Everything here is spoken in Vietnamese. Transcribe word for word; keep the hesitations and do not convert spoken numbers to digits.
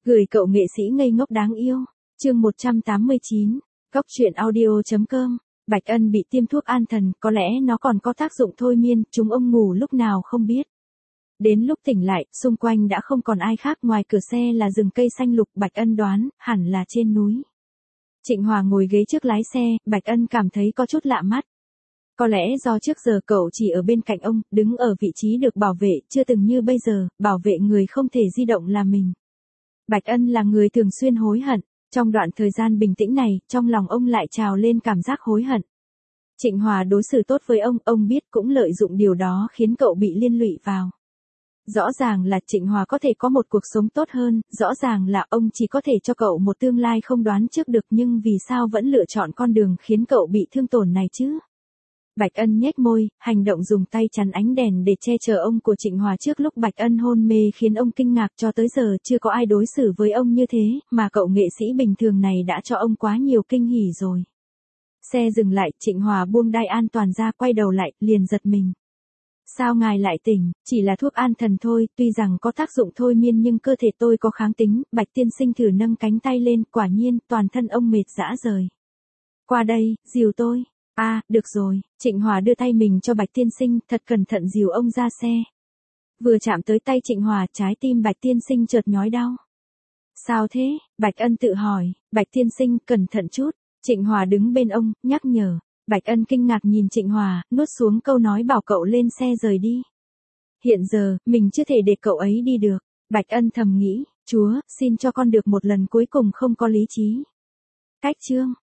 Gửi cậu nghệ sĩ ngây ngốc đáng yêu. Chương một trăm tám mươi chín. Cóc truyện audio chấm com. Bạch Ân bị tiêm thuốc an thần, có lẽ nó còn có tác dụng thôi miên, chúng ông ngủ lúc nào không biết. Đến lúc tỉnh lại, xung quanh đã không còn ai khác, ngoài cửa xe là rừng cây xanh lục. Bạch Ân đoán, hẳn là trên núi. Trịnh Hòa ngồi ghế trước lái xe, Bạch Ân cảm thấy có chút lạ mắt. Có lẽ do trước giờ cậu chỉ ở bên cạnh ông, đứng ở vị trí được bảo vệ, chưa từng như bây giờ, bảo vệ người không thể di động là mình. Bạch Ân là người thường xuyên hối hận, trong đoạn thời gian bình tĩnh này, trong lòng ông lại trào lên cảm giác hối hận. Trịnh Hòa đối xử tốt với ông, ông biết cũng lợi dụng điều đó khiến cậu bị liên lụy vào. Rõ ràng là Trịnh Hòa có thể có một cuộc sống tốt hơn, rõ ràng là ông chỉ có thể cho cậu một tương lai không đoán trước được, nhưng vì sao vẫn lựa chọn con đường khiến cậu bị thương tổn này chứ? Bạch Ân nhếch môi, hành động dùng tay chắn ánh đèn để che chở ông của Trịnh Hòa trước lúc Bạch Ân hôn mê khiến ông kinh ngạc, cho tới giờ chưa có ai đối xử với ông như thế, mà cậu nghệ sĩ bình thường này đã cho ông quá nhiều kinh hỉ rồi. Xe dừng lại, Trịnh Hòa buông đai an toàn ra, quay đầu lại, liền giật mình. Sao ngài lại tỉnh, chỉ là thuốc an thần thôi, tuy rằng có tác dụng thôi miên nhưng cơ thể tôi có kháng tính. Bạch tiên sinh thử nâng cánh tay lên, quả nhiên, toàn thân ông mệt rã rời. Qua đây, dìu tôi. A, à, được rồi, Trịnh Hòa đưa tay mình cho Bạch tiên sinh, thật cẩn thận dìu ông ra xe. Vừa chạm tới tay Trịnh Hòa, trái tim Bạch tiên sinh chợt nhói đau. Sao thế? Bạch Ân tự hỏi. Bạch tiên sinh, cẩn thận chút. Trịnh Hòa đứng bên ông, nhắc nhở. Bạch Ân kinh ngạc nhìn Trịnh Hòa, nuốt xuống câu nói bảo cậu lên xe rời đi. Hiện giờ, mình chưa thể để cậu ấy đi được. Bạch Ân thầm nghĩ, Chúa, xin cho con được một lần cuối cùng không có lý trí. Cách chương.